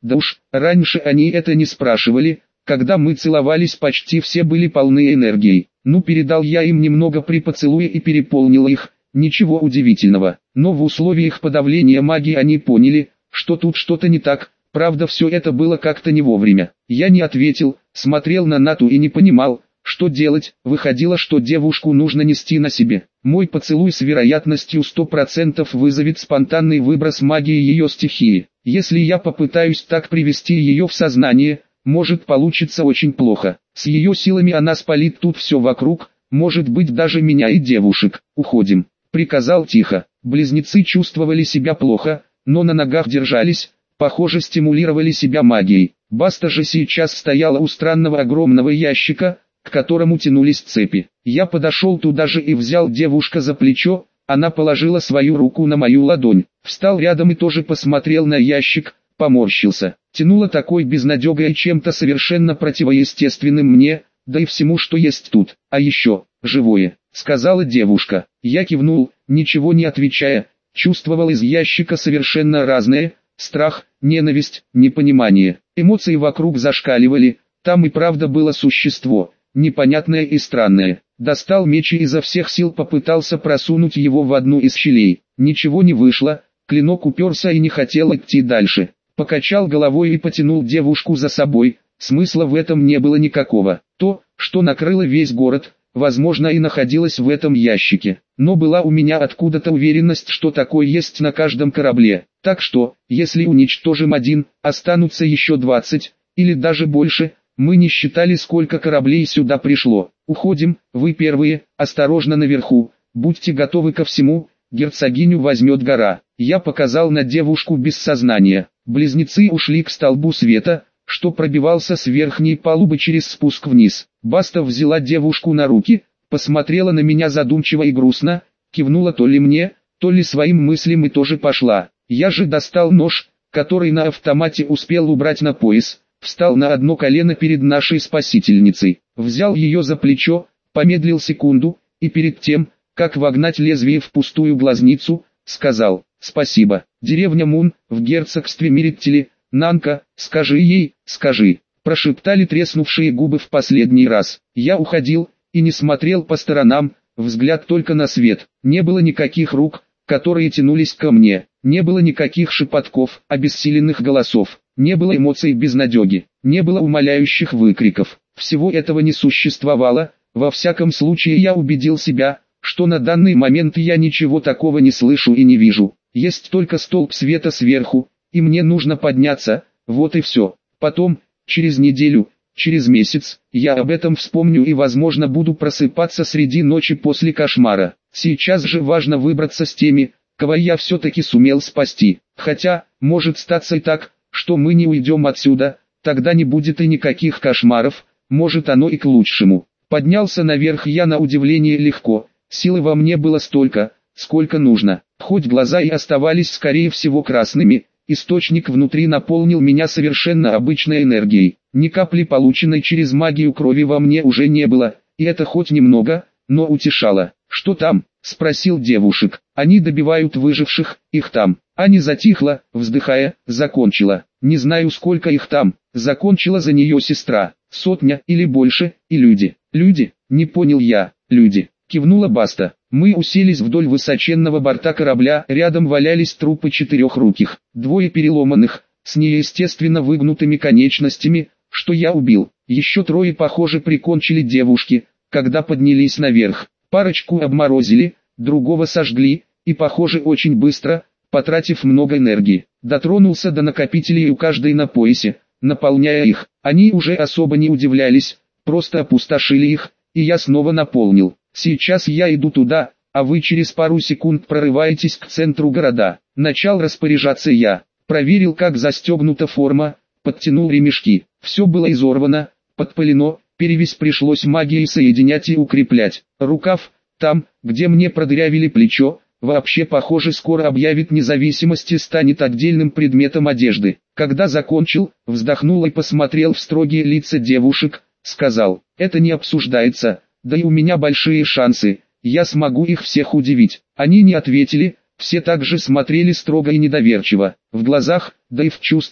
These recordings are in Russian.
Да уж, раньше они это не спрашивали, когда мы целовались почти все были полны энергией. Ну передал я им немного при поцелуе и переполнил их, ничего удивительного. Но в условиях подавления магии они поняли, что тут что-то не так, правда все это было как-то не вовремя. Я не ответил, смотрел на Нату и не понимал, что делать. Выходило, что девушку нужно нести на себе. Мой поцелуй с вероятностью 100% вызовет спонтанный выброс магии ее стихии. Если я попытаюсь так привести ее в сознание, может получиться очень плохо. С ее силами она спалит тут все вокруг, может быть даже меня и девушек. Уходим, приказал тихо. Близнецы чувствовали себя плохо, но на ногах держались, похоже стимулировали себя магией. Баста же сейчас стояла у странного огромного ящика, к которому тянулись цепи. Я подошел туда же и взял девушка за плечо, она положила свою руку на мою ладонь. Встал рядом и тоже посмотрел на ящик, поморщился. Тянуло такой безнадегой и чем-то совершенно противоестественным мне, да и всему, что есть тут. А еще, живое, сказала девушка. Я кивнул, ничего не отвечая, чувствовал из ящика совершенно разные: страх, ненависть, непонимание. Эмоции вокруг зашкаливали, там и правда было существо, непонятное и странное. Достал меч и изо всех сил попытался просунуть его в одну из щелей. Ничего не вышло, клинок уперся и не хотел идти дальше. Покачал головой и потянул девушку за собой, смысла в этом не было никакого. То, что накрыло весь город, возможно и находилось в этом ящике. Но была у меня откуда-то уверенность, что такое есть на каждом корабле. Так что, если уничтожим один, останутся еще 20, или даже больше. Мы не считали, сколько кораблей сюда пришло. Уходим, вы первые, осторожно наверху, будьте готовы ко всему, герцогиню возьмет гора. Я показал на девушку без сознания. Близнецы ушли к столбу света, что пробивался с верхней палубы через спуск вниз. Баста взяла девушку на руки, посмотрела на меня задумчиво и грустно, кивнула то ли мне, то ли своим мыслям и тоже пошла. Я же достал нож, который на автомате успел убрать на пояс. Встал на одно колено перед нашей спасительницей, взял ее за плечо, помедлил секунду, и перед тем, как вогнать лезвие в пустую глазницу, сказал: «Спасибо, деревня Мун, в герцогстве Мириттили, Нанка, скажи ей, скажи», прошептали треснувшие губы в последний раз. Я уходил, и не смотрел по сторонам, взгляд только на свет. Не было никаких рук, которые тянулись ко мне, не было никаких шепотков, обессиленных голосов. Не было эмоций безнадеги, не было умоляющих выкриков. Всего этого не существовало. Во всяком случае я убедил себя, что на данный момент я ничего такого не слышу и не вижу. Есть только столб света сверху, и мне нужно подняться, вот и все. Потом, через неделю, через месяц, я об этом вспомню и возможно буду просыпаться среди ночи после кошмара. Сейчас же важно выбраться с теми, кого я все-таки сумел спасти. Хотя, может статься и так, что мы не уйдем отсюда, тогда не будет и никаких кошмаров, может оно и к лучшему. Поднялся наверх я на удивление легко, силы во мне было столько, сколько нужно. Хоть глаза и оставались скорее всего красными, источник внутри наполнил меня совершенно обычной энергией. Ни капли полученной через магию крови во мне уже не было, и это хоть немного, но утешало. «Что там?» — спросил девушек. «Они добивают выживших, их там». Аня затихла, вздыхая, закончила. «Не знаю, сколько их там», закончила за нее сестра. «100 или больше, и люди». «Люди?» — не понял я. «Люди», — кивнула Баста. Мы уселись вдоль высоченного борта корабля, рядом валялись трупы 4-руких, 2 переломанных, с неестественно выгнутыми конечностями, что я убил. Еще 3, похоже, прикончили девушки, когда поднялись наверх. Парочку обморозили, другого сожгли, и, похоже, очень быстро, потратив много энергии. Дотронулся до накопителей у каждой на поясе, наполняя их. Они уже особо не удивлялись, просто опустошили их, и я снова наполнил. Сейчас я иду туда, а вы через пару секунд прорываетесь к центру города. Начал распоряжаться я. Проверил, как застегнута форма, подтянул ремешки. Все было изорвано, подпылено, перевязь пришлось магией соединять и укреплять. Рукав, там, где мне продырявили плечо, вообще, похоже, скоро объявит независимость и станет отдельным предметом одежды. Когда закончил, вздохнул и посмотрел в строгие лица девушек, сказал: «Это не обсуждается, да и у меня большие шансы, я смогу их всех удивить». Они не ответили, все также смотрели строго и недоверчиво. В глазах, да и в чувствах,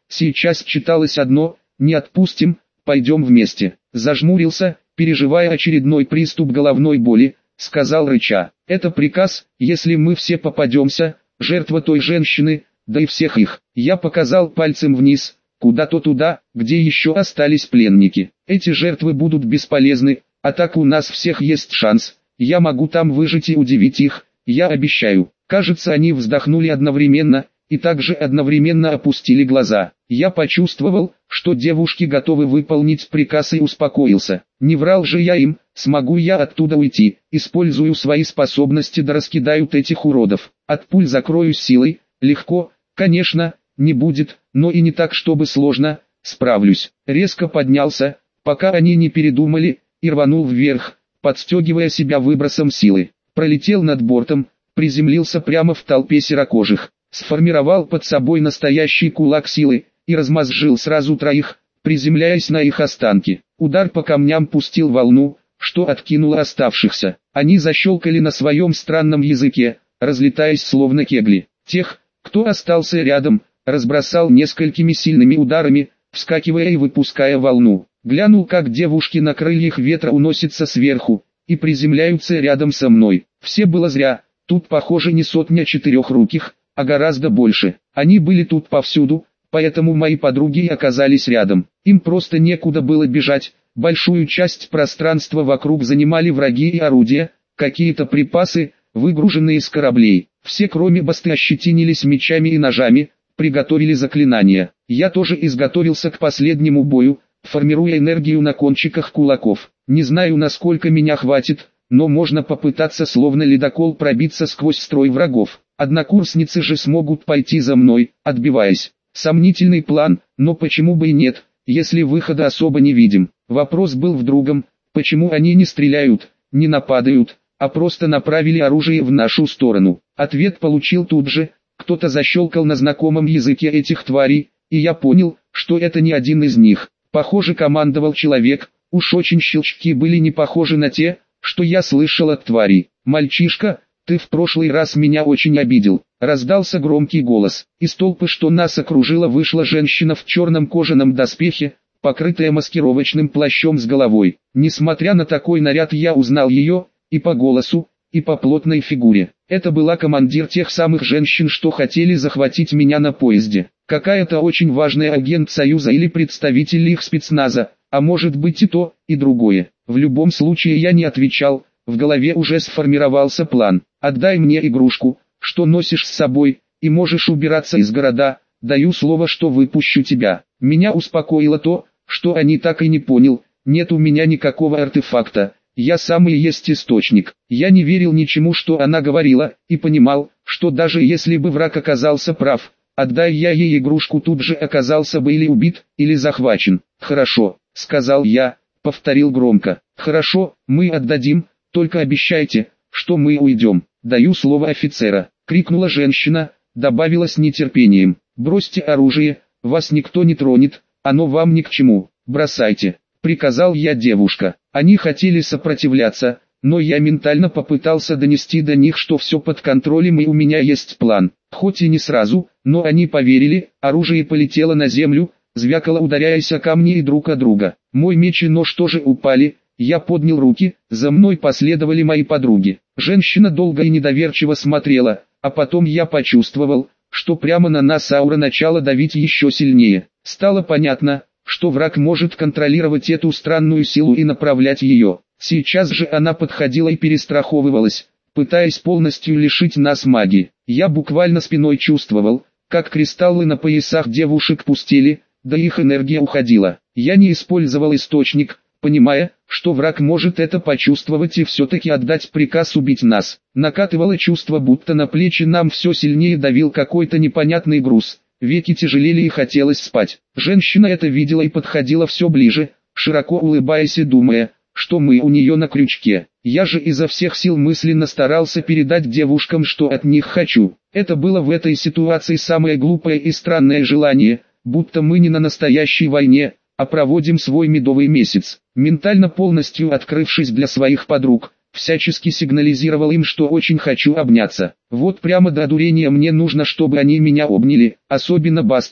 Сейчас читалось одно: «Не отпустим, пойдем вместе». Зажмурился, переживая очередной приступ головной боли, сказал рыча: «Это приказ, если мы все попадемся, жертва той женщины, да и всех их». Я показал пальцем вниз, куда-то туда, где еще остались пленники. Эти жертвы будут бесполезны, а так у нас всех есть шанс. Я могу там выжить и удивить их, я обещаю. Кажется, они вздохнули одновременно, и также одновременно опустили глаза. Я почувствовал, что девушки готовы выполнить приказ, и успокоился. Не врал же я им, смогу я оттуда уйти, использую свои способности да раскидают этих уродов. От пуль закроюсь силой, легко, конечно, не будет, но и не так, чтобы сложно, справлюсь. Резко поднялся, пока они не передумали, и рванул вверх, подстегивая себя выбросом силы. Пролетел над бортом, приземлился прямо в толпе серокожих, сформировал под собой настоящий кулак силы, и размозжил сразу троих, приземляясь на их останки. Удар по камням пустил волну, что откинуло оставшихся. Они защелкали на своем странном языке, разлетаясь словно кегли. Тех, кто остался рядом, разбросал несколькими сильными ударами, вскакивая и выпуская волну. Глянул, как девушки на крыльях ветра уносятся сверху, и приземляются рядом со мной. Все было зря, тут похоже не сотня четырехруких, а гораздо больше. Они были тут повсюду, поэтому мои подруги и оказались рядом. Им просто некуда было бежать, большую часть пространства вокруг занимали враги и орудия, какие-то припасы, выгруженные с кораблей. Все кроме Басты ощетинились мечами и ножами, приготовили заклинания. Я тоже изготовился к последнему бою, формируя энергию на кончиках кулаков. Не знаю, насколько меня хватит, но можно попытаться словно ледокол пробиться сквозь строй врагов. Однокурсницы же смогут пойти за мной, отбиваясь. Сомнительный план, но почему бы и нет, если выхода особо не видим. Вопрос был в другом: почему они не стреляют, не нападают, а просто направили оружие в нашу сторону. Ответ получил тут же: кто-то защелкал на знакомом языке этих тварей, и я понял, что это не один из них. Похоже, командовал человек, уж очень щелчки были не похожи на те, что я слышал от тварей. «Мальчишка, ты в прошлый раз меня очень обидел», — раздался громкий голос. Из толпы, что нас окружила, вышла женщина в черном кожаном доспехе, покрытая маскировочным плащом с головой. Несмотря на такой наряд, я узнал ее, и по голосу, и по плотной фигуре. Это была командир тех самых женщин, что хотели захватить меня на поезде. Какая-то очень важная агент Союза или представитель их спецназа, а может быть и то, и другое. В любом случае я не отвечал, в голове уже сформировался план. «Отдай мне игрушку, что носишь с собой, и можешь убираться из города, даю слово, что выпущу тебя». Меня успокоило то, что они так и не понял, нет у меня никакого артефакта. Я сам и есть источник. Я не верил ничему, что она говорила, и понимал, что даже если бы враг оказался прав, отдай я ей игрушку, тут же оказался бы или убит, или захвачен. «Хорошо», — сказал я, повторил громко. «Хорошо, мы отдадим, только обещайте, что мы уйдем». «Даю слово офицера», — крикнула женщина, добавила с нетерпением. «Бросьте оружие, вас никто не тронет, оно вам ни к чему, бросайте», — приказал я девушка. Они хотели сопротивляться, но я ментально попытался донести до них, что все под контролем и у меня есть план. Хоть и не сразу, но они поверили, оружие полетело на землю, звякало, ударяясь о камни и друг о друга. Мой меч и нож тоже упали, я поднял руки, за мной последовали мои подруги. Женщина долго и недоверчиво смотрела, а потом я почувствовал, что прямо на нас аура начала давить еще сильнее. Стало понятно, что враг может контролировать эту странную силу и направлять ее. Сейчас же она подходила и перестраховывалась, пытаясь полностью лишить нас магии. Я буквально спиной чувствовал, как кристаллы на поясах девушек пустели, да их энергия уходила. Я не использовал источник, понимая, что враг может это почувствовать и все-таки отдать приказ убить нас. Накатывало чувство, будто на плечи нам все сильнее давил какой-то непонятный груз. Веки тяжелели и хотелось спать. Женщина это видела и подходила все ближе, широко улыбаясь и думая, что мы у нее на крючке. Я же изо всех сил мысленно старался передать девушкам, что от них хочу. Это было в этой ситуации самое глупое и странное желание, будто мы не на настоящей войне, а проводим свой медовый месяц. Ментально полностью открывшись для своих подруг, всячески сигнализировал им, что очень хочу обняться. Вот прямо до одурения мне нужно, чтобы они меня обняли, особенно Баста,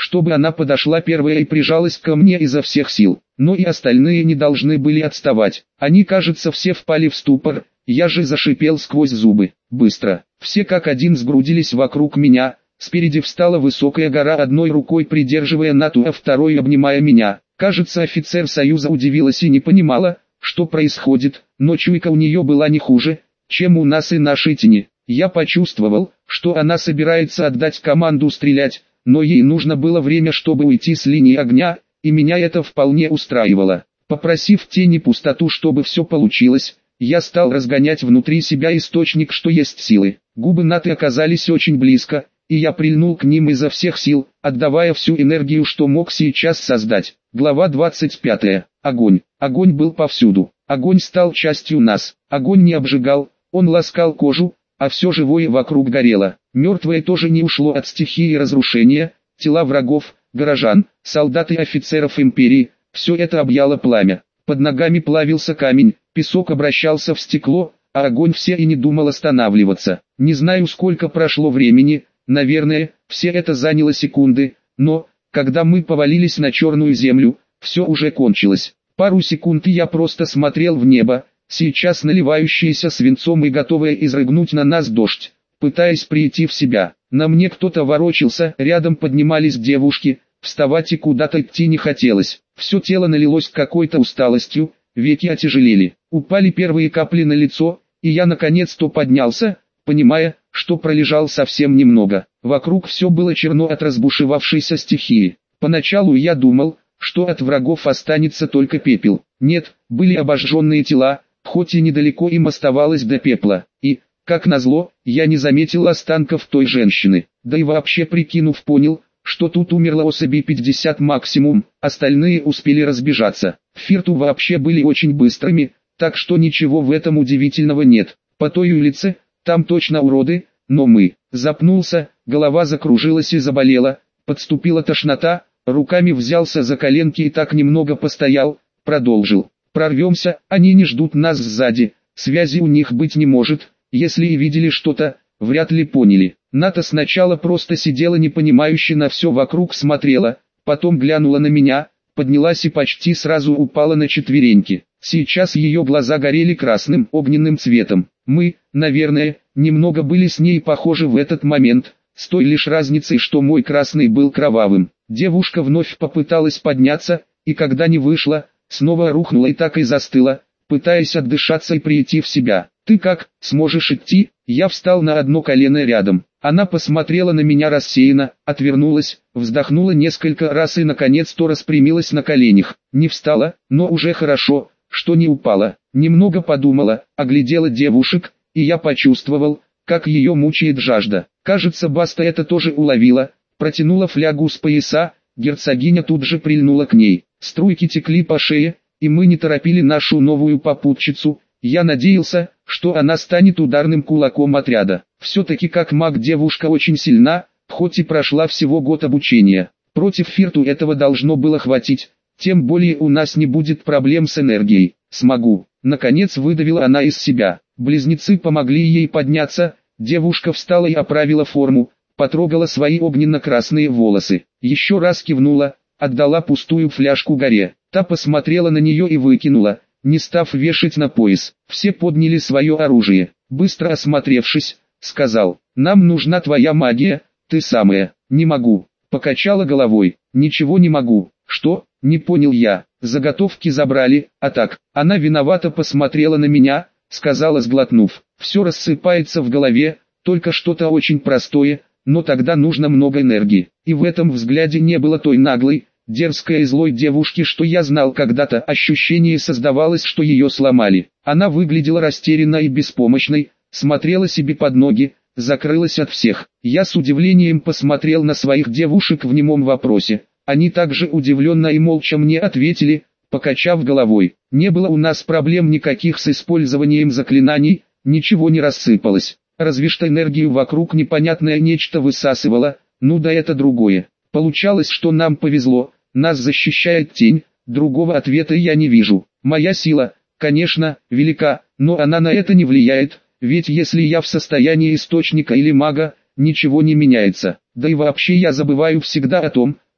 чтобы она подошла первая и прижалась ко мне изо всех сил. Но и остальные не должны были отставать. Они, кажется, все впали в ступор, я же зашипел сквозь зубы. Быстро. Все как один сгрудились вокруг меня. Спереди встала высокая гора, одной рукой придерживая Нату, а второй обнимая меня. Кажется, офицер Союза удивилась и не понимала, что происходит, но чуйка у нее была не хуже, чем у нас и нашей тени. Я почувствовал, что она собирается отдать команду стрелять, но ей нужно было время, чтобы уйти с линии огня, и меня это вполне устраивало. Попросив тени пустоту, чтобы все получилось, я стал разгонять внутри себя источник, что есть силы. Губы Наты оказались очень близко, и я прильнул к ним изо всех сил, отдавая всю энергию, что мог сейчас создать. Глава 25. Огонь. Огонь был повсюду. Огонь стал частью нас. Огонь не обжигал, он ласкал кожу, а все живое вокруг горело. Мертвое тоже не ушло от стихии разрушения. Тела врагов, горожан, солдат и офицеров империи, все это объяло пламя. Под ногами плавился камень, песок обращался в стекло, а огонь все и не думал останавливаться. Не знаю, сколько прошло времени, наверное, все это заняло секунды, но, когда мы повалились на черную землю, все уже кончилось. Пару секунд и я просто смотрел в небо, сейчас наливающееся свинцом и готовое изрыгнуть на нас дождь, пытаясь прийти в себя. На мне кто-то ворочался, рядом поднимались девушки, вставать и куда-то идти не хотелось. Все тело налилось какой-то усталостью, веки отяжелели. Упали первые капли на лицо, и я наконец-то поднялся, понимая, что пролежал совсем немного. Вокруг все было черно от разбушевавшейся стихии. Поначалу я думал, что от врагов останется только пепел. Нет, были обожженные тела, хоть и недалеко им оставалось до пепла. И, как назло, я не заметил останков той женщины. Да и вообще, прикинув, понял, что тут умерло особей 50 максимум, остальные успели разбежаться. Фирту вообще были очень быстрыми, так что ничего в этом удивительного нет. По той улице, там точно уроды, но мы. Запнулся, голова закружилась и заболела, подступила тошнота, руками взялся за коленки и так немного постоял, продолжил. Прорвемся, они не ждут нас сзади, связи у них быть не может, если и видели что-то, вряд ли поняли. Ната сначала просто сидела непонимающе, на все вокруг смотрела, потом глянула на меня, поднялась и почти сразу упала на четвереньки. Сейчас ее глаза горели красным огненным цветом. Мы, наверное, немного были с ней похожи в этот момент, с той лишь разницей, что мой красный был кровавым. Девушка вновь попыталась подняться, и когда не вышла, снова рухнула и так и застыла, пытаясь отдышаться и прийти в себя. «Ты как, сможешь идти?» Я встал на одно колено рядом. Она посмотрела на меня рассеянно, отвернулась, вздохнула несколько раз и наконец-то распрямилась на коленях. Не встала, но уже хорошо, что не упала. Немного подумала, оглядела девушек, и я почувствовал, как ее мучает жажда. Кажется, Баста это тоже уловила, протянула флягу с пояса, герцогиня тут же прильнула к ней. Струйки текли по шее, и мы не торопили нашу новую попутчицу. Я надеялся, что она станет ударным кулаком отряда. Все-таки как маг девушка очень сильна, хоть и прошла всего год обучения. Против Фирту этого должно было хватить, тем более у нас не будет проблем с энергией. Смогу. Наконец выдавила она из себя. Близнецы помогли ей подняться, девушка встала и оправила форму, потрогала свои огненно-красные волосы. Еще раз кивнула, отдала пустую фляжку горе. Та посмотрела на нее и выкинула, не став вешать на пояс. Все подняли свое оружие. Быстро осмотревшись, сказал: «Нам нужна твоя магия, ты самая». «Не могу», покачала головой. «Ничего не могу». «Что?» — не понял я. «Заготовки забрали, а так». Она виновато посмотрела на меня, сказала, сглотнув: «Все рассыпается в голове, только что-то очень простое, но тогда нужно много энергии». И в этом взгляде не было той наглой, дерзкой и злой девушки, что я знал когда-то. Ощущение создавалось, что ее сломали. Она выглядела растерянной и беспомощной, смотрела себе под ноги, закрылась от всех. Я с удивлением посмотрел на своих девушек в немом вопросе. Они также удивленно и молча мне ответили, покачав головой. Не было у нас проблем никаких с использованием заклинаний, ничего не рассыпалось. Разве что энергию вокруг непонятное нечто высасывало, ну да это другое. Получалось, что нам повезло, нас защищает тень, другого ответа я не вижу. Моя сила, конечно, велика, но она на это не влияет, ведь если я в состоянии источника или мага, ничего не меняется. Да и вообще я забываю всегда о том,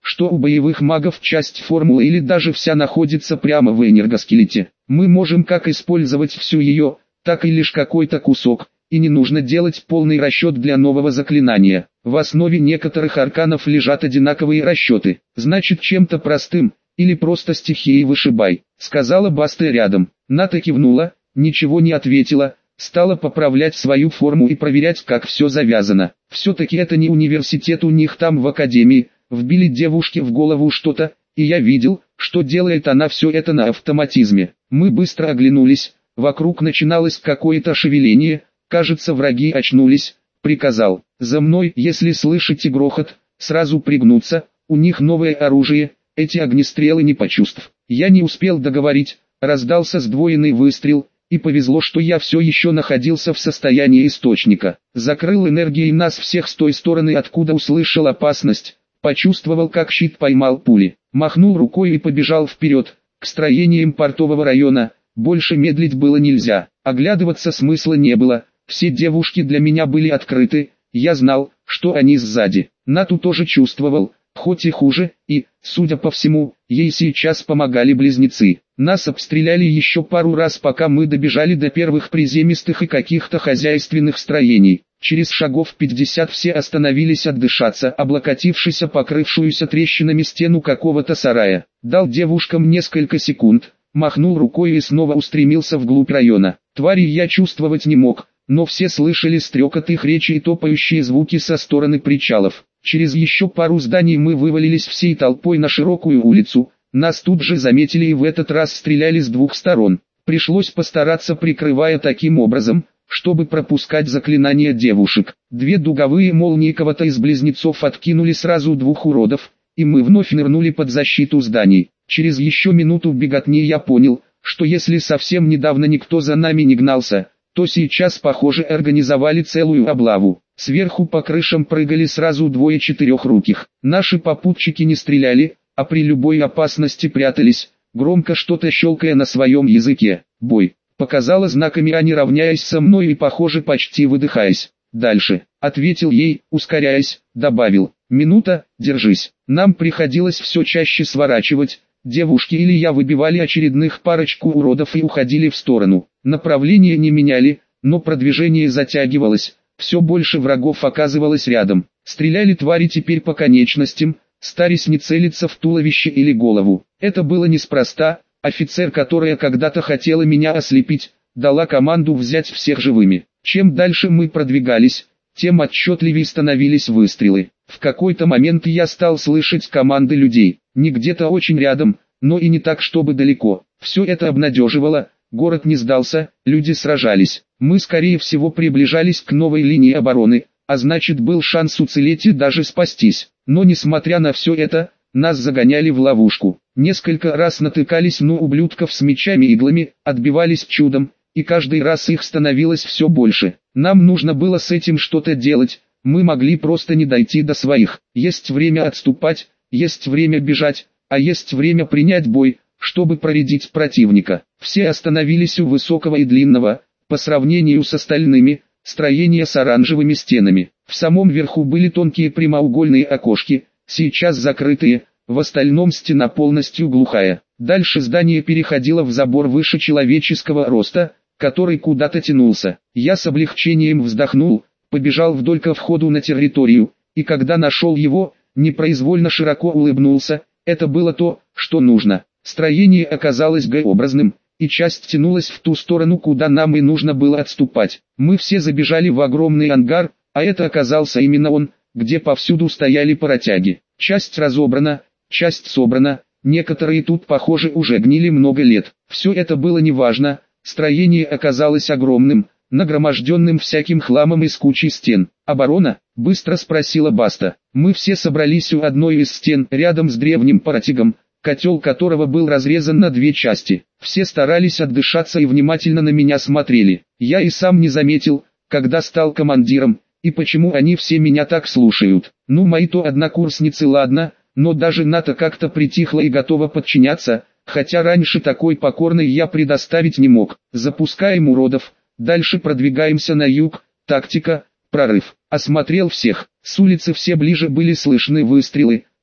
что у боевых магов часть формулы или даже вся находится прямо в энергоскелете. Мы можем как использовать всю ее, так и лишь какой-то кусок, и не нужно делать полный расчет для нового заклинания. В основе некоторых арканов лежат одинаковые расчеты. Значит, чем-то простым, или просто стихией вышибай, сказала Баста рядом. Ната кивнула, ничего не ответила, стала поправлять свою форму и проверять, как все завязано. Все-таки это не университет у них там в академии, вбили девушке в голову что-то, и я видел, что делает она все это на автоматизме. Мы быстро оглянулись, вокруг начиналось какое-то шевеление, кажется, враги очнулись. Приказал: за мной, если слышите грохот, сразу пригнуться, у них новое оружие, эти огнестрелы не почувств. Я не успел договорить, раздался сдвоенный выстрел, и повезло, что я все еще находился в состоянии источника. Закрыл энергией нас всех с той стороны, откуда услышал опасность, почувствовал, как щит поймал пули, махнул рукой и побежал вперед, к строениям портового района. Больше медлить было нельзя, оглядываться смысла не было, все девушки для меня были открыты, я знал, что они сзади. Нату тоже чувствовал, хоть и хуже, и, судя по всему, ей сейчас помогали близнецы. Нас обстреляли еще пару раз, пока мы добежали до первых приземистых и каких-то хозяйственных строений. Через шагов 50 все остановились отдышаться, облокотившись о покрывшуюся трещинами стену какого-то сарая. Дал девушкам несколько секунд, махнул рукой и снова устремился вглубь района. Тварей я чувствовать не мог, но все слышали стрекот их речи и топающие звуки со стороны причалов. Через еще пару зданий мы вывалились всей толпой на широкую улицу. Нас тут же заметили и в этот раз стреляли с двух сторон. Пришлось постараться, прикрывая таким образом, чтобы пропускать заклинания девушек. Две дуговые молнии кого-то из близнецов откинули сразу двух уродов, и мы вновь нырнули под защиту зданий. Через еще минуту беготни я понял, что если совсем недавно никто за нами не гнался, то сейчас, похоже, организовали целую облаву. Сверху по крышам прыгали сразу двое четырехруких. Наши попутчики не стреляли, а при любой опасности прятались, громко что-то щелкая на своем языке. «Бой!» — показала знаками, они равняясь со мной и, похоже, почти выдыхаясь. «Дальше!» — ответил ей, ускоряясь, добавил: «Минута, держись!» Нам приходилось все чаще сворачивать. Девушки или я выбивали очередных парочку уродов и уходили в сторону. Направление не меняли, но продвижение затягивалось. Все больше врагов оказывалось рядом. Стреляли твари теперь по конечностям, стараясь не целиться в туловище или голову. Это было неспроста. Офицер, которая когда-то хотела меня ослепить, дала команду взять всех живыми. Чем дальше мы продвигались, тем отчетливее становились выстрелы. В какой-то момент я стал слышать команды людей. Не где-то очень рядом, но и не так, чтобы далеко. Все это обнадеживало. Город не сдался, люди сражались. Мы, скорее всего, приближались к новой линии обороны, а значит, был шанс уцелеть и даже спастись. Но несмотря на все это, нас загоняли в ловушку. Несколько раз натыкались на ублюдков с мечами-иглами, отбивались чудом, и каждый раз их становилось все больше. Нам нужно было с этим что-то делать, мы могли просто не дойти до своих. Есть время отступать, есть время бежать, а есть время принять бой, чтобы проредить противника. Все остановились у высокого и длинного, по сравнению с остальными, строения с оранжевыми стенами. В самом верху были тонкие прямоугольные окошки, сейчас закрытые, в остальном стена полностью глухая. Дальше здание переходило в забор выше человеческого роста, который куда-то тянулся. Я с облегчением вздохнул, побежал вдоль ко входу на территорию, и когда нашел его, непроизвольно широко улыбнулся. Это было то, что нужно. Строение оказалось Г-образным, и часть тянулась в ту сторону, куда нам и нужно было отступать. Мы все забежали в огромный ангар, а это оказался именно он, где повсюду стояли паротяги. Часть разобрана, часть собрана, некоторые тут, похоже, уже гнили много лет. Все это было неважно, строение оказалось огромным, нагроможденным всяким хламом из кучи стен. «Оборона?» — быстро спросила Баста. Мы все собрались у одной из стен, рядом с древним паротягом, котел которого был разрезан на две части. Все старались отдышаться и внимательно на меня смотрели. Я и сам не заметил, когда стал командиром, и почему они все меня так слушают. Ну, мои-то однокурсницы ладно, но даже Ната как-то притихла и готова подчиняться, хотя раньше такой покорной я предоставить не мог. Запускаем уродов, дальше продвигаемся на юг, тактика, прорыв. Осмотрел всех, с улицы все ближе были слышны выстрелы,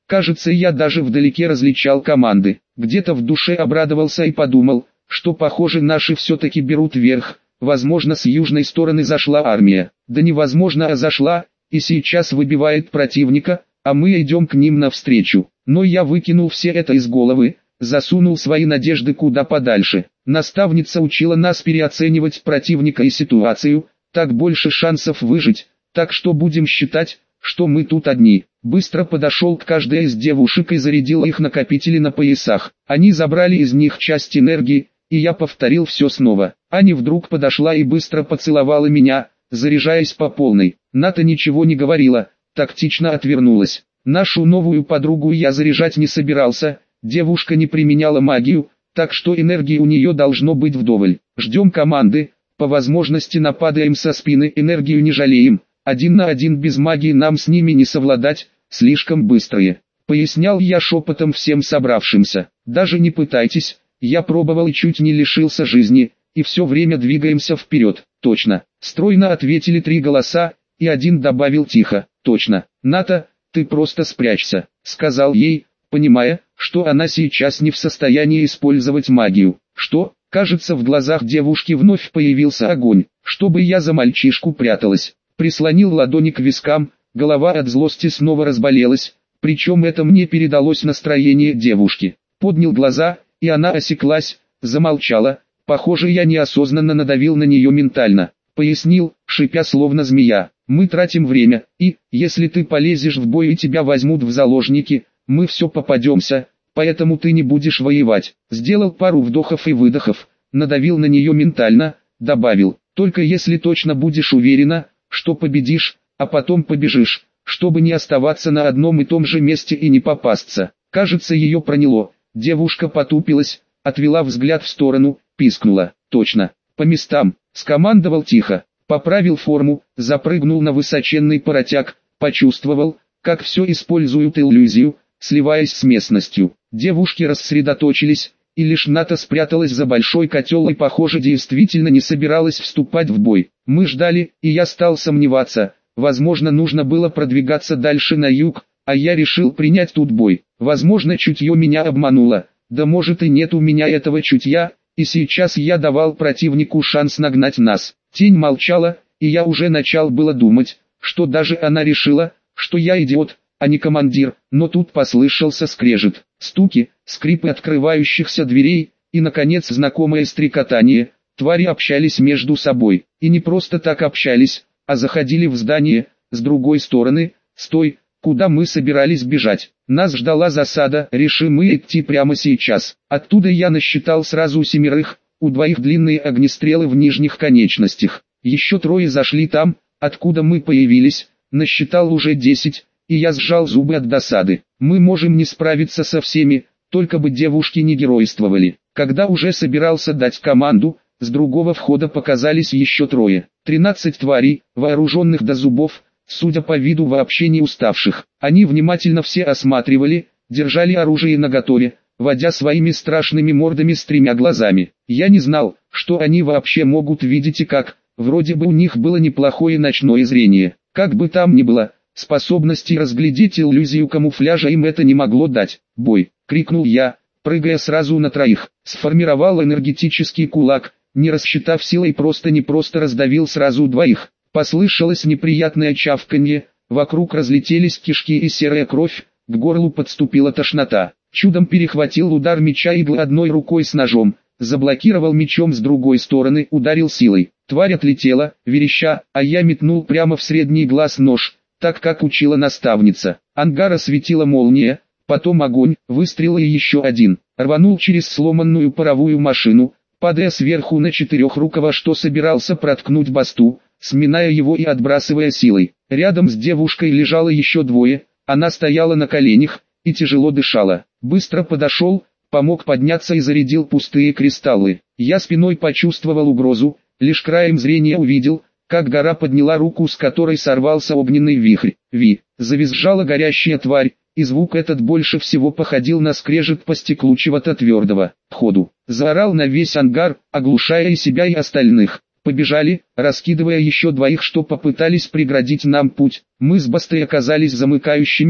Кажется, я даже вдалеке различал команды. Где-то в душе обрадовался и подумал, что похоже наши все-таки берут верх. Возможно, с южной стороны зашла армия. Да невозможно, а зашла, и сейчас выбивает противника, а мы идем к ним навстречу. Но я выкинул все это из головы, засунул свои надежды куда подальше. Наставница учила нас переоценивать противника и ситуацию, так больше шансов выжить, так что будем считать, что мы тут одни. Быстро подошел к каждой из девушек и зарядил их накопители на поясах. Они забрали из них часть энергии, и я повторил все снова. Аня вдруг подошла и быстро поцеловала меня, заряжаясь по полной. Ната ничего не говорила, тактично отвернулась. Нашу новую подругу я заряжать не собирался, девушка не применяла магию, так что энергии у нее должно быть вдоволь. Ждем команды, по возможности нападаем со спины, энергию не жалеем. 1 на 1 без магии нам с ними не совладать, слишком быстрые. Пояснял я шепотом всем собравшимся. Даже не пытайтесь, я пробовал и чуть не лишился жизни, и все время двигаемся вперед. Точно. Стройно ответили 3 голоса, и один добавил тихо. Точно. Ната, ты просто спрячься, сказал ей, понимая, что она сейчас не в состоянии использовать магию. Что? Кажется, в глазах девушки вновь появился огонь. Чтобы я за мальчишку пряталась. Прислонил ладони к вискам, голова от злости снова разболелась, причем это мне передалось настроение девушки. Поднял глаза, и она осеклась, замолчала. Похоже, я неосознанно надавил на нее ментально. Пояснил, шипя словно змея. Мы тратим время, и, если ты полезешь в бой и тебя возьмут в заложники, мы все попадемся, поэтому ты не будешь воевать. Сделал пару вдохов и выдохов, надавил на нее ментально, добавил, только если точно будешь уверена, что победишь, а потом побежишь, чтобы не оставаться на одном и том же месте и не попасться. Кажется, ее проняло. Девушка потупилась, отвела взгляд в сторону, пискнула. Точно, по местам, скомандовал тихо, поправил форму, запрыгнул на высоченный паротяг, почувствовал, как все используют иллюзию, сливаясь с местностью. Девушки рассредоточились, и лишь Ната спряталась за большой котел и, похоже, действительно не собиралась вступать в бой. Мы ждали, и я стал сомневаться, возможно, нужно было продвигаться дальше на юг, а я решил принять тут бой. Возможно, чутье меня обмануло, да может и нет у меня этого чутья, и сейчас я давал противнику шанс нагнать нас. Тень молчала, и я уже начал было думать, что даже она решила, что я идиот, а не командир, но тут послышался скрежет, стуки, скрипы открывающихся дверей, и, наконец, знакомое стрекотание. Твари общались между собой, и не просто так общались, а заходили в здание, с другой стороны, с той, куда мы собирались бежать. Нас ждала засада, решим мы идти прямо сейчас. Оттуда я насчитал сразу 7, у 2 длинные огнестрелы в нижних конечностях. Еще 3 зашли там, откуда мы появились, насчитал уже 10, и я сжал зубы от досады. Мы можем не справиться со всеми, только бы девушки не геройствовали. Когда уже собирался дать команду, с другого входа показались еще 3. 13 тварей, вооруженных до зубов, судя по виду вообще не уставших. Они внимательно все осматривали, держали оружие наготове, водя своими страшными мордами с 3 глазами. Я не знал, что они вообще могут видеть и как, вроде бы у них было неплохое ночное зрение. Как бы там ни было, способности разглядеть иллюзию камуфляжа им это не могло дать. «Бой!» — крикнул я, прыгая сразу на 3. Сформировал энергетический кулак, не рассчитав силой, не просто раздавил сразу 2. Послышалось неприятное чавканье, вокруг разлетелись кишки и серая кровь, к горлу подступила тошнота. Чудом перехватил удар меча иглы одной рукой с ножом, заблокировал мечом с другой стороны, ударил силой. Тварь отлетела, вереща, а я метнул прямо в средний глаз нож, так как учила наставница. Ангар осветила молния, потом огонь, выстрел и еще 1. Рванул через сломанную паровую машину, падая сверху на 4-рукого, что собирался проткнуть Басту, сминая его и отбрасывая силой. Рядом с девушкой лежало еще 2, она стояла на коленях и тяжело дышала. Быстро подошел, помог подняться и зарядил пустые кристаллы. Я спиной почувствовал угрозу, лишь краем зрения увидел, как гора подняла руку, с которой сорвался огненный вихрь. Завизжала горящая тварь, и звук этот больше всего походил на скрежет по стеклу чего-то твердого. Входу. Заорал на весь ангар, оглушая и себя, и остальных. Побежали, раскидывая еще 2, что попытались преградить нам путь. Мы с Бастой оказались замыкающими,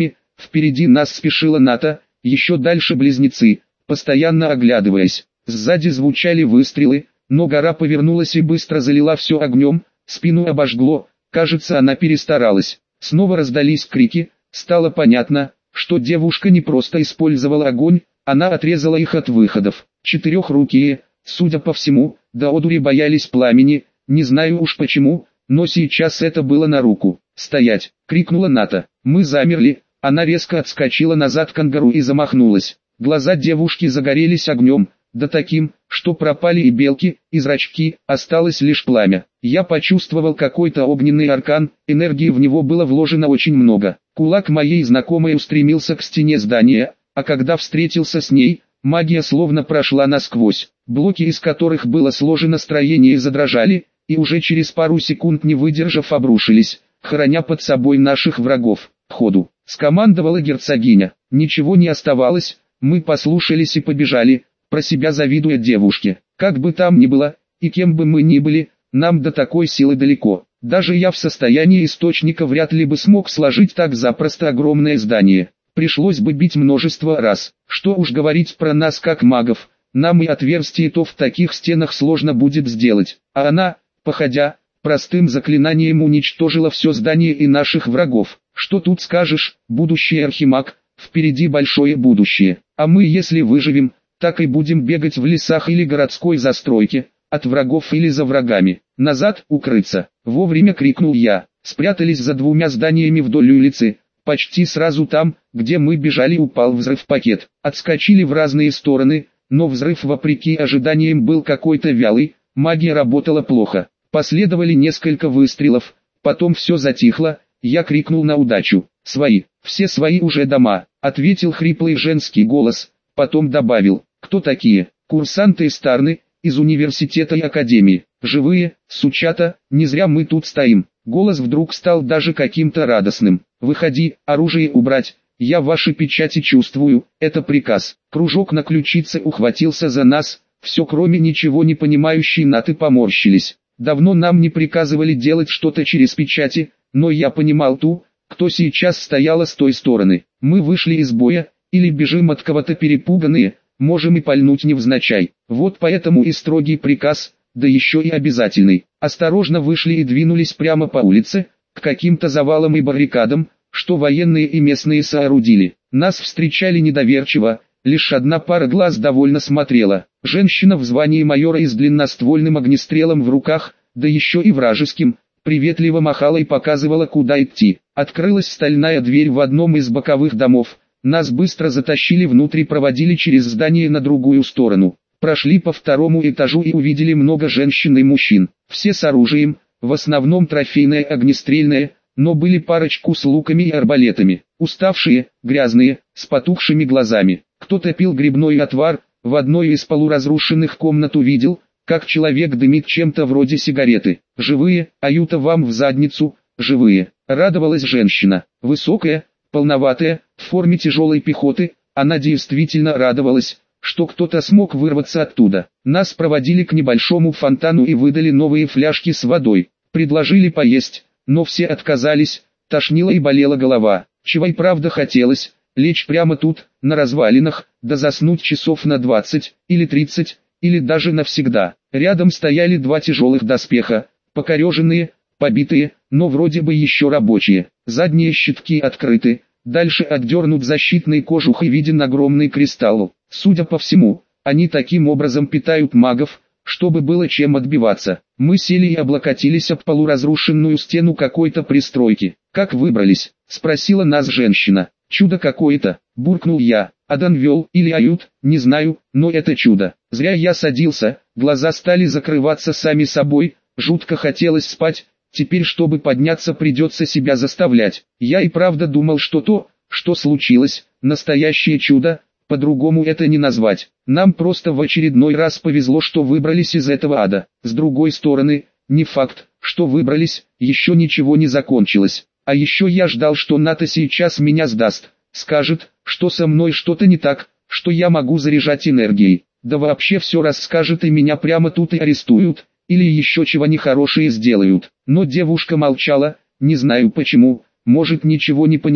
Впереди нас спешила Ната, еще дальше близнецы, постоянно оглядываясь. Сзади звучали выстрелы, но гора повернулась и быстро залила все огнем, спину обожгло, кажется, она перестаралась. Снова раздались крики, стало понятно, что девушка не просто использовала огонь, она отрезала их от выходов. Четырехрукие, судя по всему, до одури боялись пламени, не знаю уж почему, но сейчас это было на руку. «Стоять!» — крикнула Ната. Мы замерли, она резко отскочила назад к ангару и замахнулась. Глаза девушки загорелись огнем, да таким, что пропали и белки, и зрачки, осталось лишь пламя. Я почувствовал какой-то огненный аркан, энергии в него было вложено очень много. Кулак моей знакомой устремился к стене здания, а когда встретился с ней, магия словно прошла насквозь. Блоки, из которых было сложено строение, задрожали, и уже через пару секунд, не выдержав, обрушились, храня под собой наших врагов. «Ходу!» — скомандовала герцогиня. Ничего не оставалось, мы послушались и побежали, про себя завидуя девушке. Как бы там ни было, и кем бы мы ни были, нам до такой силы далеко. Даже я в состоянии источника вряд ли бы смог сложить так запросто огромное здание. Пришлось бы бить множество раз. Что уж говорить про нас как магов, нам и отверстие-то в таких стенах сложно будет сделать. А она, походя, простым заклинанием уничтожила все здание и наших врагов. Что тут скажешь, будущий архимаг, впереди большое будущее. А мы, если выживем, так и будем бегать в лесах или городской застройке, от врагов или за врагами. «Назад, укрыться!» — вовремя крикнул я. Спрятались за двумя зданиями вдоль улицы. Почти сразу там, где мы бежали, упал взрыв-пакет. Отскочили в разные стороны, но взрыв вопреки ожиданиям был какой-то вялый, магия работала плохо. Последовали несколько выстрелов, потом все затихло, я крикнул на удачу. «Свои, все свои уже дома», — ответил хриплый женский голос, потом добавил: «Кто такие?» «Курсанты из Тарны, из университета и академии. Живые, сучата, не зря мы тут стоим». Голос вдруг стал даже каким-то радостным. «Выходи, оружие убрать, я ваши печати чувствую, это приказ». Кружок на ключице ухватился за нас, все кроме ничего не понимающей Наты поморщились. Давно нам не приказывали делать что-то через печати, но я понимал ту, кто сейчас стояла с той стороны. Мы вышли из боя, или бежим от кого-то перепуганные, можем и пальнуть невзначай. Вот поэтому и строгий приказ, да еще и обязательный. Осторожно вышли и двинулись прямо по улице, к каким-то завалам и баррикадам, что военные и местные соорудили. Нас встречали недоверчиво, лишь одна пара глаз довольно смотрела. Женщина в звании майора и с длинноствольным огнестрелом в руках, да еще и вражеским, приветливо махала и показывала, куда идти. Открылась стальная дверь в одном из боковых домов. Нас быстро затащили внутрь и проводили через здание на другую сторону. Прошли по второму этажу и увидели много женщин и мужчин. Все с оружием, в основном трофейное огнестрельное, но были парочку с луками и арбалетами. Уставшие, грязные, с потухшими глазами. Кто-то пил грибной отвар, в одной из полуразрушенных комнат увидел, как человек дымит чем-то вроде сигареты. «Живые, аюта вам в задницу, живые!» — радовалась женщина. Высокая, полноватая, в форме тяжелой пехоты, она действительно радовалась, что кто-то смог вырваться оттуда. Нас проводили к небольшому фонтану и выдали новые фляжки с водой. Предложили поесть, но все отказались, тошнила и болела голова. Чего и правда хотелось, лечь прямо тут, на развалинах, да заснуть часов на 20, или 30, или даже навсегда. Рядом стояли два тяжелых доспеха, покореженные, побитые, но вроде бы еще рабочие. Задние щитки открыты, дальше отдернут защитный кожух и виден огромный кристалл. Судя по всему, они таким образом питают магов, чтобы было чем отбиваться. Мы сели и облокотились об полуразрушенную стену какой-то пристройки. «Как выбрались?» — спросила нас женщина. «Чудо какое-то», — буркнул я. «Адан вел или Ают, не знаю, но это чудо». Зря я садился, глаза стали закрываться сами собой, жутко хотелось спать. Теперь, чтобы подняться, придется себя заставлять. Я и правда думал, что то, что случилось, настоящее чудо, по-другому это не назвать. Нам просто в очередной раз повезло, что выбрались из этого ада. С другой стороны, не факт, что выбрались, еще ничего не закончилось. А еще я ждал, что Ната сейчас меня сдаст, скажет, что со мной что-то не так, что я могу заряжать энергией. Да вообще все расскажет и меня прямо тут и арестуют, или еще чего нехорошее сделают. Но девушка молчала, не знаю почему, может ничего не поняла,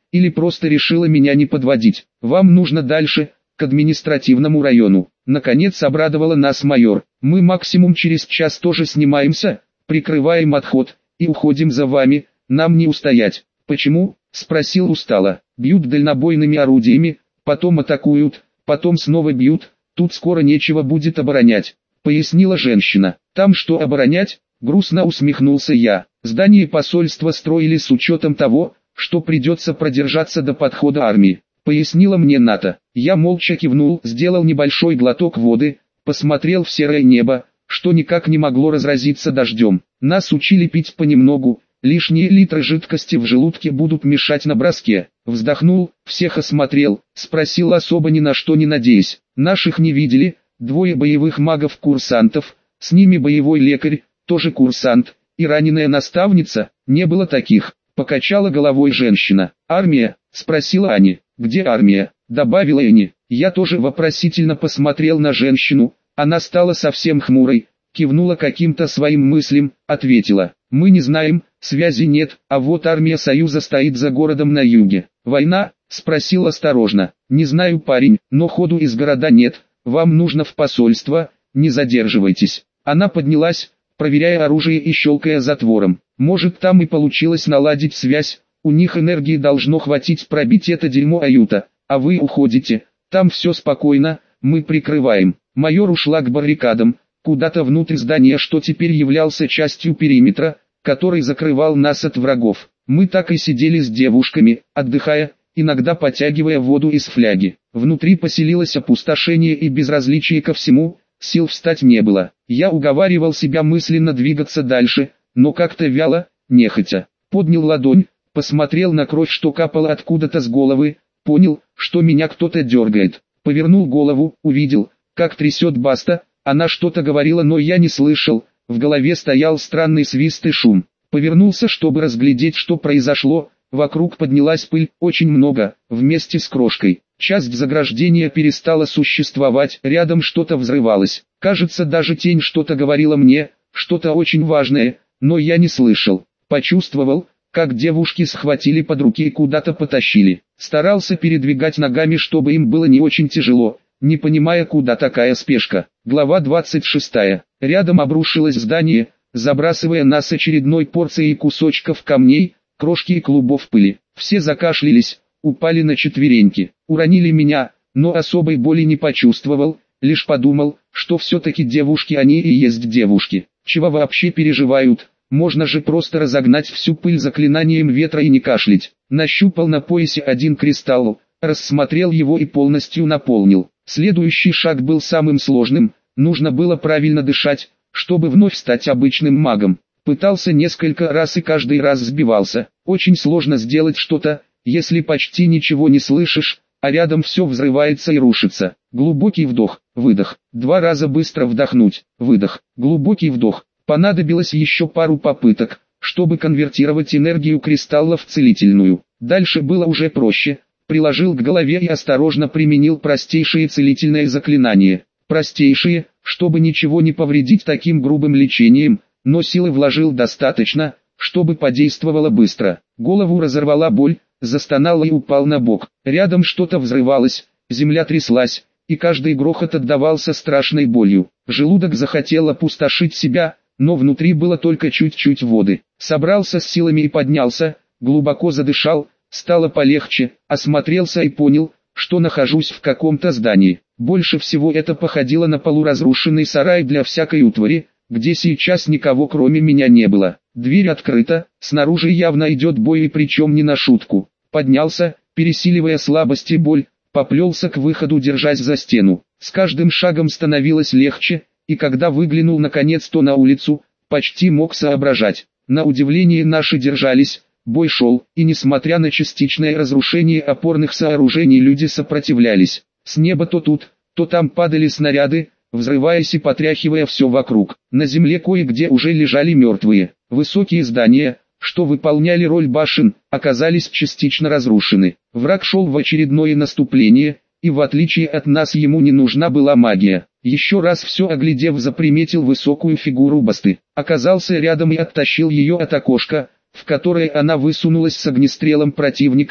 или просто решила меня не подводить. Вам нужно дальше, к административному району. Наконец обрадовала нас майор. Мы максимум через час тоже снимаемся, прикрываем отход, и уходим за вами, нам не устоять. Почему? Спросил устало. Бьют дальнобойными орудиями, потом атакуют, потом снова бьют, тут скоро нечего будет оборонять, пояснила женщина. Там что оборонять? Грустно усмехнулся я. Здание посольства строили с учетом того, что придется продержаться до подхода армии, пояснила мне Ната. Я молча кивнул, сделал небольшой глоток воды, посмотрел в серое небо, что никак не могло разразиться дождем. Нас учили пить понемногу, лишние литры жидкости в желудке будут мешать на броске. Вздохнул, всех осмотрел, спросил особо ни на что не надеясь. Наших не видели, 2 боевых магов-курсантов, с ними боевой лекарь, тоже курсант, и раненая наставница, не было таких. Покачала головой женщина. «Армия?» – спросила Аня. «Где армия?» – добавила Эни. Я тоже вопросительно посмотрел на женщину, она стала совсем хмурой, кивнула каким-то своим мыслям, ответила. «Мы не знаем, связи нет, а вот армия Союза стоит за городом на юге». «Война?» – спросил осторожно. «Не знаю, парень, но ходу из города нет, вам нужно в посольство, не задерживайтесь». Она поднялась, проверяя оружие и щелкая затвором. Может, там и получилось наладить связь, у них энергии должно хватить пробить это дерьмо Аюта, а вы уходите, там все спокойно, мы прикрываем. Майор ушла к баррикадам, куда-то внутрь здания, что теперь являлся частью периметра, который закрывал нас от врагов. Мы так и сидели с девушками, отдыхая, иногда потягивая воду из фляги. Внутри поселилось опустошение и безразличие ко всему, сил встать не было. Я уговаривал себя мысленно двигаться дальше, но как-то вяло, нехотя. Поднял ладонь, посмотрел на кровь, что капала откуда-то с головы, понял, что меня кто-то дергает. Повернул голову, увидел, как трясет Баста, она что-то говорила, но я не слышал, в голове стоял странный свист и шум. Повернулся, чтобы разглядеть, что произошло, вокруг поднялась пыль, очень много, вместе с крошкой. Часть заграждения перестала существовать, рядом что-то взрывалось. Кажется, даже тень что-то говорила мне, что-то очень важное, но я не слышал. Почувствовал, как девушки схватили под руки и куда-то потащили. Старался передвигать ногами, чтобы им было не очень тяжело, не понимая, куда такая спешка. Глава 26. Рядом обрушилось здание, забрасывая нас очередной порцией кусочков камней, крошки и клубов пыли. Все закашлялись, упали на четвереньки, уронили меня, но особой боли не почувствовал, лишь подумал, что все-таки девушки они и есть девушки. Чего вообще переживают? Можно же просто разогнать всю пыль заклинанием ветра и не кашлять. Нащупал на поясе один кристалл, рассмотрел его и полностью наполнил. Следующий шаг был самым сложным, нужно было правильно дышать, чтобы вновь стать обычным магом. Пытался несколько раз и каждый раз сбивался. Очень сложно сделать что-то, если почти ничего не слышишь, а рядом все взрывается и рушится. Глубокий вдох, выдох. 2 раза быстро вдохнуть, выдох. Глубокий вдох. Понадобилось еще пару попыток, чтобы конвертировать энергию кристалла в целительную. Дальше было уже проще. Приложил к голове и осторожно применил простейшие целительные заклинания. Простейшие, чтобы ничего не повредить таким грубым лечением, но силы вложил достаточно, чтобы подействовало быстро. Голову разорвала боль, застонал и упал на бок. Рядом что-то взрывалось, земля тряслась, и каждый грохот отдавался страшной болью. Желудок захотел опустошить себя, но внутри было только чуть-чуть воды. Собрался с силами и поднялся, глубоко задышал, стало полегче, осмотрелся и понял, что нахожусь в каком-то здании. Больше всего это походило на полуразрушенный сарай для всякой утвари, где сейчас никого кроме меня не было. Дверь открыта, снаружи явно идет бой и причем не на шутку. Поднялся, пересиливая слабость и боль, поплелся к выходу, держась за стену. С каждым шагом становилось легче, и когда выглянул наконец-то на улицу, почти мог соображать. На удивление наши держались, бой шел, и несмотря на частичное разрушение опорных сооружений, люди сопротивлялись. С неба то тут, то там падали снаряды, взрываясь и потряхивая все вокруг. На земле кое-где уже лежали мертвые. Высокие здания, что выполняли роль башен, оказались частично разрушены. Враг шел в очередное наступление, и в отличие от нас ему не нужна была магия. Еще раз все оглядев, заприметил высокую фигуру Басты. Оказался рядом и оттащил ее от окошка, в которое она высунулась с огнестрелом противника,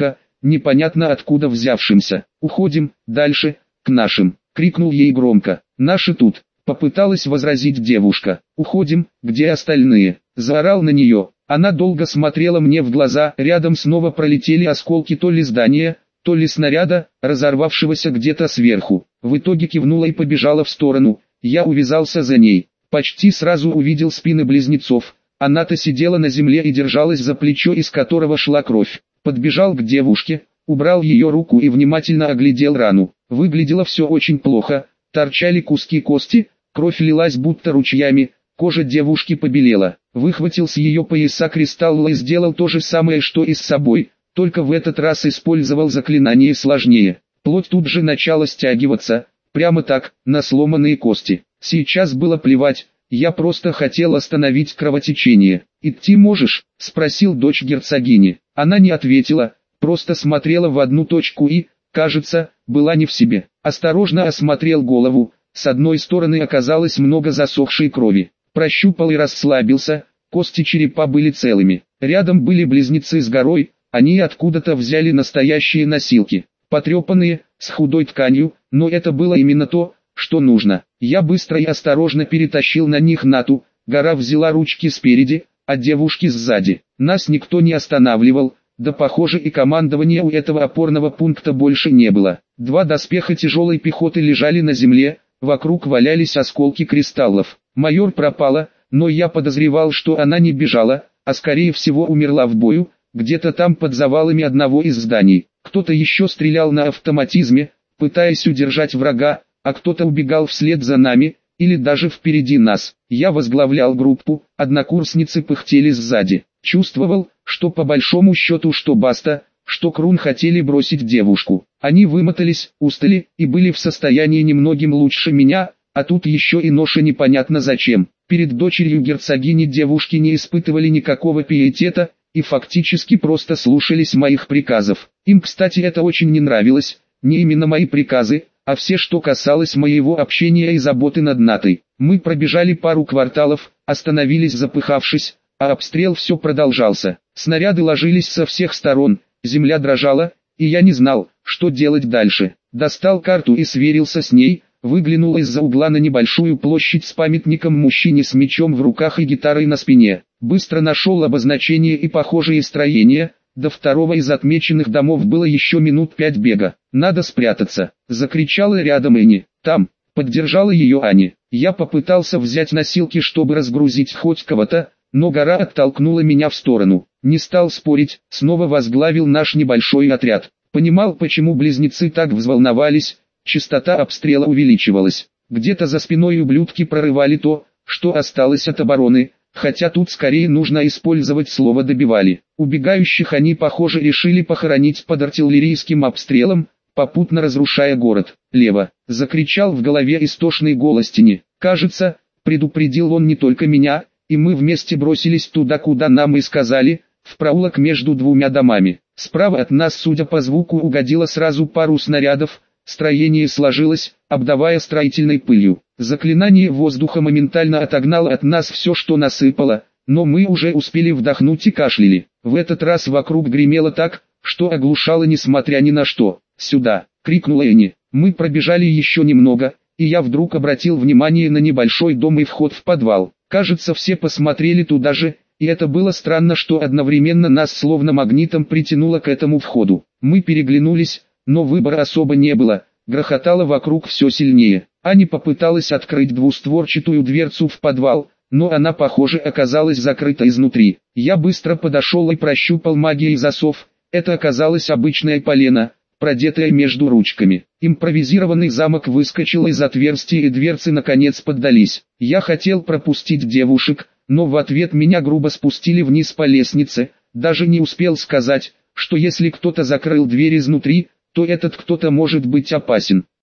непонятно откуда взявшимся. «Уходим, дальше, к нашим», — крикнул ей громко. «Наши тут», — попыталась возразить девушка. «Уходим, где остальные?» — заорал на нее. Она долго смотрела мне в глаза, рядом снова пролетели осколки то ли здания, то ли снаряда, разорвавшегося где-то сверху. В итоге кивнула и побежала в сторону. Я увязался за ней. Почти сразу увидел спины близнецов. Она-то сидела на земле и держалась за плечо, из которого шла кровь. Подбежал к девушке, убрал ее руку и внимательно оглядел рану. Выглядело все очень плохо. Торчали куски кости, кровь лилась будто ручьями, кожа девушки побелела. Выхватил с ее пояса кристалл и сделал то же самое, что и с собой, только в этот раз использовал заклинание сложнее. Плоть тут же начала стягиваться, прямо так, на сломанные кости. Сейчас было плевать, я просто хотел остановить кровотечение. «Идти можешь?» – спросил дочь герцогини. Она не ответила, просто смотрела в одну точку и, кажется, была не в себе. Осторожно осмотрел голову, с одной стороны оказалось много засохшей крови. Прощупал и расслабился, кости черепа были целыми. Рядом были близнецы с горой, они откуда-то взяли настоящие носилки. Потрепанные, с худой тканью, но это было именно то, что нужно. Я быстро и осторожно перетащил на них Нату, гора взяла ручки спереди, а девушки сзади. Нас никто не останавливал, да похоже и командования у этого опорного пункта больше не было. Два доспеха тяжелой пехоты лежали на земле, вокруг валялись осколки кристаллов. Майор пропала, но я подозревал, что она не бежала, а скорее всего умерла в бою, где-то там под завалами одного из зданий. Кто-то еще стрелял на автоматизме, пытаясь удержать врага, а кто-то убегал вслед за нами, или даже впереди нас. Я возглавлял группу, однокурсницы пыхтели сзади. Чувствовал, что по большому счету что Баста, что Крун хотели бросить девушку. Они вымотались, устали и были в состоянии немногим лучше меня, а тут еще и ноша непонятно зачем. Перед дочерью герцогини девушки не испытывали никакого пиетета и фактически просто слушались моих приказов. Им, кстати, это очень не нравилось, не именно мои приказы, а все, что касалось моего общения и заботы над Натой. Мы пробежали пару кварталов, остановились запыхавшись, а обстрел все продолжался. Снаряды ложились со всех сторон, земля дрожала, и я не знал, что делать дальше. Достал карту и сверился с ней, выглянул из-за угла на небольшую площадь с памятником мужчине с мечом в руках и гитарой на спине. Быстро нашел обозначение и похожие строения. До второго из отмеченных домов было еще минут 5 бега. «Надо спрятаться!» — закричала рядом Энни. «Там!» — поддержала ее Ани. Я попытался взять носилки, чтобы разгрузить хоть кого-то, но гора оттолкнула меня в сторону. Не стал спорить, снова возглавил наш небольшой отряд. Понимал, почему близнецы так взволновались, частота обстрела увеличивалась. Где-то за спиной ублюдки прорывали то, что осталось от обороны, хотя тут скорее нужно использовать слово «добивали». Убегающих они, похоже, решили похоронить под артиллерийским обстрелом, попутно разрушая город. «Лево!» — закричал в голове истошный голос тени. Кажется, предупредил он не только меня, и мы вместе бросились туда, куда нам и сказали, в проулок между двумя домами. Справа от нас, судя по звуку, угодило сразу пару снарядов, строение сложилось, обдавая строительной пылью. Заклинание воздуха моментально отогнало от нас все, что насыпало, но мы уже успели вдохнуть и кашляли. В этот раз вокруг гремело так, что оглушало несмотря ни на что. «Сюда!» — крикнула Энни. Мы пробежали еще немного, и я вдруг обратил внимание на небольшой дом и вход в подвал. Кажется, все посмотрели туда же, и это было странно, что одновременно нас словно магнитом притянуло к этому входу. Мы переглянулись, но выбора особо не было, грохотало вокруг все сильнее. Аня попыталась открыть двустворчатую дверцу в подвал, но она, похоже, оказалась закрыта изнутри. Я быстро подошел и прощупал магией засов, это оказалось обычное полено, продетое между ручками. Импровизированный замок выскочил из отверстия и дверцы наконец поддались. Я хотел пропустить девушек, но в ответ меня грубо спустили вниз по лестнице, даже не успел сказать, что если кто-то закрыл дверь изнутри, то этот кто-то может быть опасен.